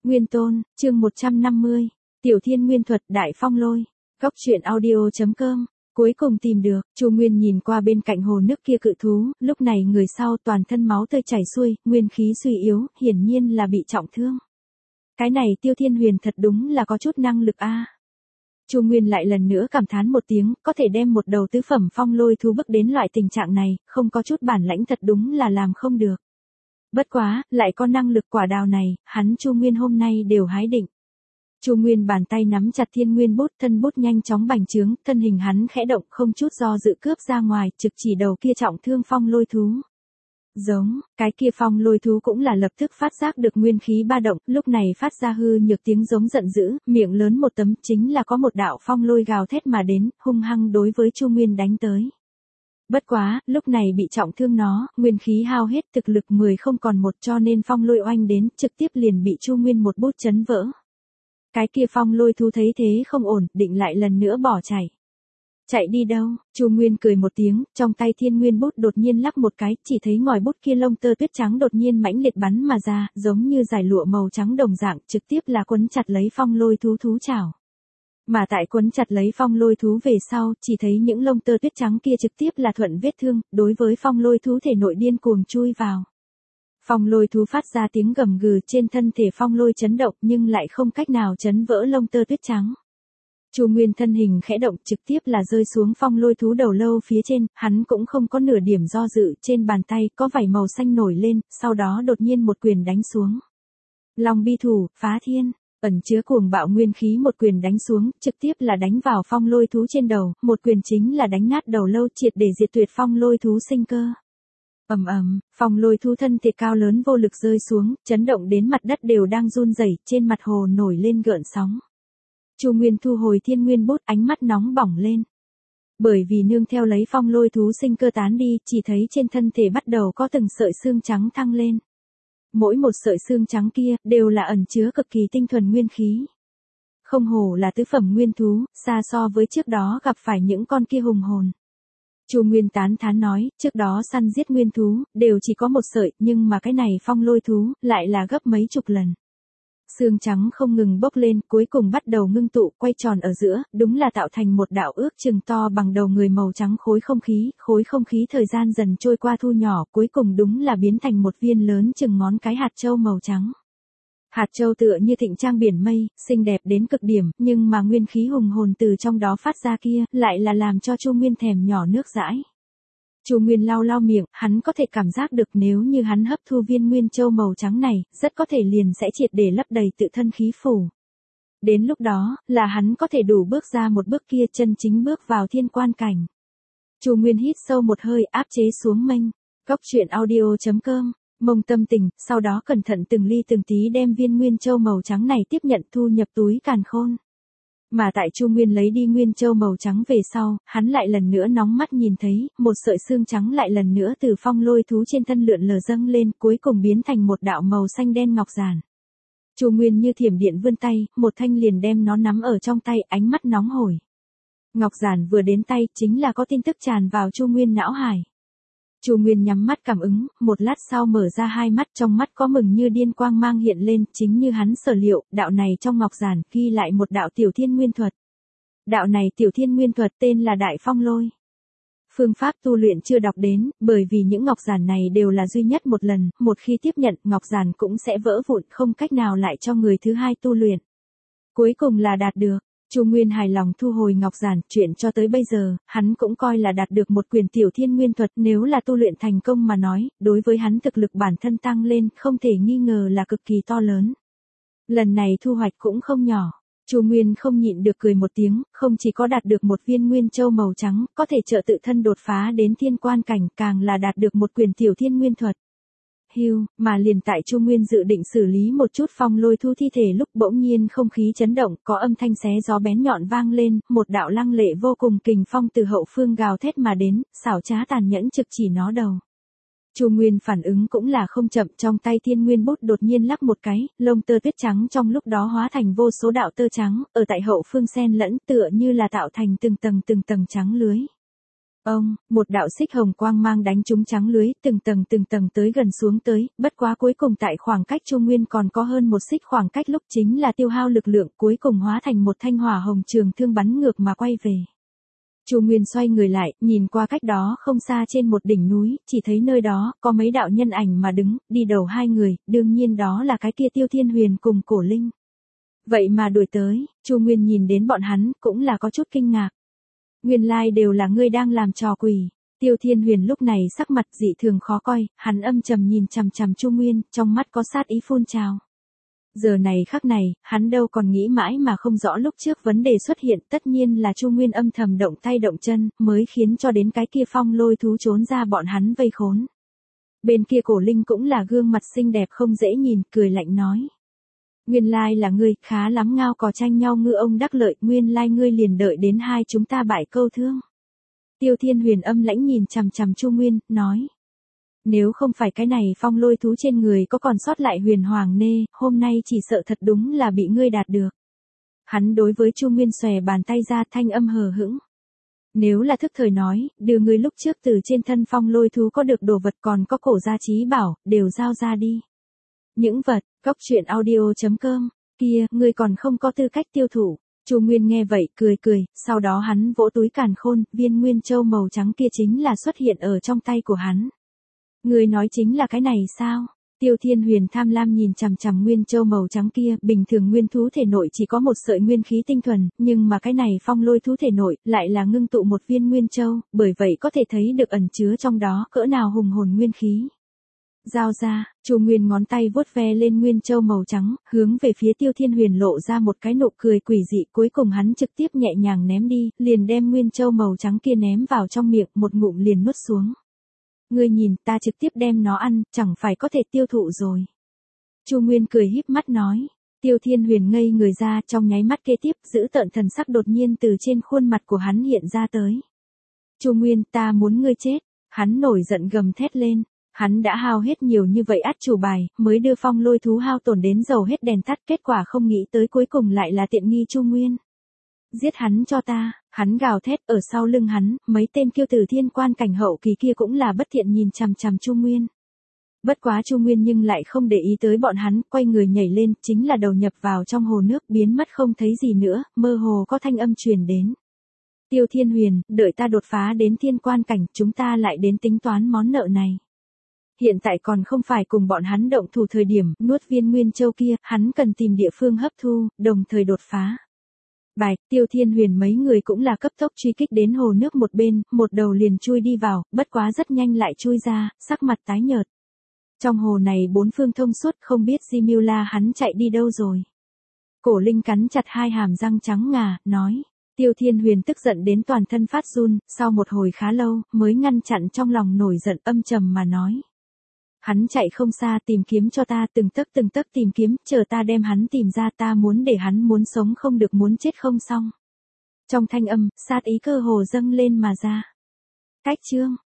Nguyên Tôn, chương 150. Tiểu Thiên Nguyên Thuật Đại Phong Lôi. Góc truyện audio.com. Cuối cùng tìm được, Chu Nguyên nhìn qua bên cạnh hồ nước kia cự thú, lúc này người sau toàn thân máu tươi chảy xuôi, nguyên khí suy yếu, hiển nhiên là bị trọng thương. Cái này Tiêu Thiên Huyền thật đúng là có chút năng lực a. Chu Nguyên lại lần nữa cảm thán một tiếng, có thể đem một đầu tứ phẩm phong lôi thú bức đến loại tình trạng này, không có chút bản lãnh thật đúng là làm không được. Bất quá, lại có năng lực quả đào này, hắn Chu Nguyên hôm nay đều hái định. Chu Nguyên bàn tay nắm chặt thiên nguyên bút, thân bút nhanh chóng bành trướng, thân hình hắn khẽ động không chút do dự cướp ra ngoài, trực chỉ đầu kia trọng thương phong lôi thú. Giống, cái kia phong lôi thú cũng là lập tức phát giác được nguyên khí ba động, lúc này phát ra hư nhược tiếng giống giận dữ, miệng lớn một tấm, chính là có một đạo phong lôi gào thét mà đến, hung hăng đối với Chu Nguyên đánh tới. Bất quá, lúc này bị trọng thương nó, nguyên khí hao hết, thực lực 10 không còn một, cho nên phong lôi oanh đến, trực tiếp liền bị Chu Nguyên một bút chấn vỡ. Cái kia phong lôi thú thấy thế không ổn, định lại lần nữa bỏ chạy. Chạy đi đâu? Chu Nguyên cười một tiếng, trong tay thiên nguyên bút đột nhiên lắc một cái, chỉ thấy ngòi bút kia lông tơ tuyết trắng đột nhiên mãnh liệt bắn mà ra, giống như dải lụa màu trắng đồng dạng, trực tiếp là quấn chặt lấy phong lôi thú chảo. Mà tại quấn chặt lấy phong lôi thú về sau, chỉ thấy những lông tơ tuyết trắng kia trực tiếp là thuận vết thương, đối với phong lôi thú thể nội điên cuồng chui vào. Phong lôi thú phát ra tiếng gầm gừ, trên thân thể phong lôi chấn động nhưng lại không cách nào chấn vỡ lông tơ tuyết trắng. Chu Nguyên thân hình khẽ động trực tiếp là rơi xuống phong lôi thú đầu lâu phía trên, hắn cũng không có nửa điểm do dự, trên bàn tay có vảy màu xanh nổi lên, sau đó đột nhiên một quyền đánh xuống. Long bi thủ, phá thiên, ẩn chứa cuồng bạo nguyên khí một quyền đánh xuống, trực tiếp là đánh vào phong lôi thú trên đầu, một quyền chính là đánh nát đầu lâu triệt để diệt tuyệt phong lôi thú sinh cơ. Ầm ầm, phong lôi thú thân thể cao lớn vô lực rơi xuống, chấn động đến mặt đất đều đang run rẩy, trên mặt hồ nổi lên gợn sóng. Chu Nguyên thu hồi thiên nguyên bút, ánh mắt nóng bỏng lên. Bởi vì nương theo lấy phong lôi thú sinh cơ tán đi, chỉ thấy trên thân thể bắt đầu có từng sợi xương trắng thăng lên. Mỗi một sợi xương trắng kia đều là ẩn chứa cực kỳ tinh thuần nguyên khí. Không hổ là tứ phẩm nguyên thú, xa so với trước đó gặp phải những con kia hùng hồn. Chu Nguyên tán thán nói, trước đó săn giết nguyên thú, đều chỉ có một sợi, nhưng mà cái này phong lôi thú, lại là gấp mấy chục lần. Xương trắng không ngừng bốc lên, cuối cùng bắt đầu ngưng tụ, quay tròn ở giữa, đúng là tạo thành một đạo ước chừng to bằng đầu người màu trắng khối không khí thời gian dần trôi qua thu nhỏ, cuối cùng đúng là biến thành một viên lớn chừng ngón cái hạt châu màu trắng. Hạt châu tựa như thịnh trang biển mây, xinh đẹp đến cực điểm, nhưng mà nguyên khí hùng hồn từ trong đó phát ra kia, lại là làm cho Chu Nguyên thèm nhỏ nước dãi. Chu Nguyên lau lau miệng, hắn có thể cảm giác được nếu như hắn hấp thu viên nguyên châu màu trắng này, rất có thể liền sẽ triệt để lấp đầy tự thân khí phủ. Đến lúc đó, là hắn có thể đủ bước ra một bước kia chân chính bước vào thiên quan cảnh. Chu Nguyên hít sâu một hơi áp chế xuống mênh. Góc truyện audio.com. Mông tâm tình, sau đó cẩn thận từng ly từng tí đem viên nguyên châu màu trắng này tiếp nhận thu nhập túi càn khôn. Mà tại Chu Nguyên lấy đi nguyên châu màu trắng về sau, hắn lại lần nữa nóng mắt nhìn thấy, một sợi xương trắng lại lần nữa từ phong lôi thú trên thân lượn lờ dâng lên, cuối cùng biến thành một đạo màu xanh đen ngọc giản. Chu Nguyên như thiểm điện vươn tay, một thanh liền đem nó nắm ở trong tay, ánh mắt nóng hổi. Ngọc giản vừa đến tay, chính là có tin tức tràn vào Chu Nguyên não hải. Chu Nguyên nhắm mắt cảm ứng, một lát sau mở ra hai mắt, trong mắt có mừng như điên quang mang hiện lên, chính như hắn sở liệu, đạo này trong ngọc giản ghi lại một đạo tiểu thiên nguyên thuật. Đạo này tiểu thiên nguyên thuật tên là Đại Phong Lôi. Phương pháp tu luyện chưa đọc đến, bởi vì những ngọc giản này đều là duy nhất một lần, một khi tiếp nhận, ngọc giản cũng sẽ vỡ vụn, không cách nào lại cho người thứ hai tu luyện. Cuối cùng là đạt được. Chu Nguyên hài lòng thu hồi ngọc giản, chuyện cho tới bây giờ, hắn cũng coi là đạt được một quyền tiểu thiên nguyên thuật, nếu là tu luyện thành công mà nói, đối với hắn thực lực bản thân tăng lên, không thể nghi ngờ là cực kỳ to lớn. Lần này thu hoạch cũng không nhỏ. Chu Nguyên không nhịn được cười một tiếng, không chỉ có đạt được một viên nguyên châu màu trắng, có thể trợ tự thân đột phá đến thiên quan cảnh, càng là đạt được một quyền tiểu thiên nguyên thuật. Mà liền tại Chu Nguyên dự định xử lý một chút phong lôi thú thi thể lúc bỗng nhiên không khí chấn động, có âm thanh xé gió bén nhọn vang lên, một đạo lăng lệ vô cùng kình phong từ hậu phương gào thét mà đến, xảo trá tàn nhẫn trực chỉ nó đầu. Chu Nguyên phản ứng cũng là không chậm, trong tay thiên nguyên bút đột nhiên lắc một cái, lông tơ tuyết trắng trong lúc đó hóa thành vô số đạo tơ trắng, ở tại hậu phương xen lẫn tựa như là tạo thành từng tầng trắng lưới. Ông, một đạo xích hồng quang mang đánh trúng trắng lưới, từng tầng tới gần xuống tới, bất quá cuối cùng tại khoảng cách Chu Nguyên còn có hơn một xích khoảng cách lúc chính là tiêu hao lực lượng, cuối cùng hóa thành một thanh hỏa hồng trường thương bắn ngược mà quay về. Chu Nguyên xoay người lại, nhìn qua cách đó không xa trên một đỉnh núi, chỉ thấy nơi đó có mấy đạo nhân ảnh mà đứng, đi đầu hai người, đương nhiên đó là cái kia Tiêu Thiên Huyền cùng Cổ Linh. Vậy mà đuổi tới, Chu Nguyên nhìn đến bọn hắn, cũng là có chút kinh ngạc. Nguyên lai đều là ngươi đang làm trò quỷ. Tiêu Thiên Huyền lúc này sắc mặt dị thường khó coi, hắn âm trầm nhìn chằm chằm Chu Nguyên, trong mắt có sát ý phun trào. Giờ này khắc này, hắn đâu còn nghĩ mãi mà không rõ lúc trước vấn đề xuất hiện, tất nhiên là Chu Nguyên âm thầm động tay động chân, mới khiến cho đến cái kia phong lôi thú trốn ra bọn hắn vây khốn. Bên kia Cổ Linh cũng là gương mặt xinh đẹp không dễ nhìn, cười lạnh nói. Nguyên lai là ngươi, khá lắm, ngao cò tranh nhau ngư ông đắc lợi, nguyên lai ngươi liền đợi đến hai chúng ta bại câu thương. Tiêu Thiên Huyền âm lãnh nhìn chằm chằm Chu Nguyên, nói. Nếu không phải cái này phong lôi thú trên người có còn sót lại huyền hoàng nê, hôm nay chỉ sợ thật đúng là bị ngươi đạt được. Hắn đối với Chu Nguyên xòe bàn tay ra, thanh âm hờ hững. Nếu là thức thời nói, đưa ngươi lúc trước từ trên thân phong lôi thú có được đồ vật còn có cổ gia trí bảo, đều giao ra đi. Những vật, Cóc Truyện Audio.com, kia, ngươi còn không có tư cách tiêu thụ. Chu Nguyên nghe vậy, cười, sau đó hắn vỗ túi càn khôn, viên nguyên châu màu trắng kia chính là xuất hiện ở trong tay của hắn. Ngươi nói chính là cái này sao? Tiêu Thiên Huyền tham lam nhìn chằm chằm nguyên châu màu trắng kia, bình thường nguyên thú thể nội chỉ có một sợi nguyên khí tinh thuần, nhưng mà cái này phong lôi thú thể nội lại là ngưng tụ một viên nguyên châu, bởi vậy có thể thấy được ẩn chứa trong đó cỡ nào hùng hồn nguyên khí. Giao ra, Chu Nguyên ngón tay vuốt ve lên nguyên châu màu trắng, hướng về phía Tiêu Thiên Huyền lộ ra một cái nụ cười quỷ dị, cuối cùng hắn trực tiếp nhẹ nhàng ném đi, liền đem nguyên châu màu trắng kia ném vào trong miệng, một ngụm liền nuốt xuống. Ngươi nhìn, ta trực tiếp đem nó ăn, chẳng phải có thể tiêu thụ rồi. Chu Nguyên cười híp mắt nói. Tiêu Thiên Huyền ngây người ra, trong nháy mắt kế tiếp, giữ tợn thần sắc đột nhiên từ trên khuôn mặt của hắn hiện ra tới. Chu Nguyên, ta muốn ngươi chết. Hắn nổi giận gầm thét lên. Hắn đã hao hết nhiều như vậy át chủ bài, mới đưa phong lôi thú hao tổn đến dầu hết đèn tắt, kết quả không nghĩ tới cuối cùng lại là tiện nghi Chu Nguyên. Giết hắn cho ta, hắn gào thét, ở sau lưng hắn, mấy tên kiêu tử thiên quan cảnh hậu kỳ kia cũng là bất thiện nhìn chằm chằm Chu Nguyên. Bất quá Chu Nguyên nhưng lại không để ý tới bọn hắn, quay người nhảy lên, chính là đầu nhập vào trong hồ nước, biến mất không thấy gì nữa, mơ hồ có thanh âm truyền đến. Tiêu Thiên Huyền, đợi ta đột phá đến thiên quan cảnh, chúng ta lại đến tính toán món nợ này. Hiện tại còn không phải cùng bọn hắn động thủ thời điểm, nuốt viên nguyên châu kia, hắn cần tìm địa phương hấp thu, đồng thời đột phá. Bạch, Tiêu Thiên Huyền mấy người cũng là cấp tốc truy kích đến hồ nước một bên, một đầu liền chui đi vào, bất quá rất nhanh lại chui ra, sắc mặt tái nhợt. Trong hồ này bốn phương thông suốt, không biết Jimula hắn chạy đi đâu rồi. Cổ Linh cắn chặt hai hàm răng trắng ngà, nói. Tiêu Thiên Huyền tức giận đến toàn thân phát run, sau một hồi khá lâu, mới ngăn chặn trong lòng nổi giận, âm trầm mà nói. Hắn chạy không xa, tìm kiếm cho ta, từng tấc tìm kiếm, chờ ta đem hắn tìm ra, ta muốn để hắn muốn sống không được, muốn chết không xong. Trong thanh âm, sát ý cơ hồ dâng lên mà ra. Cách chương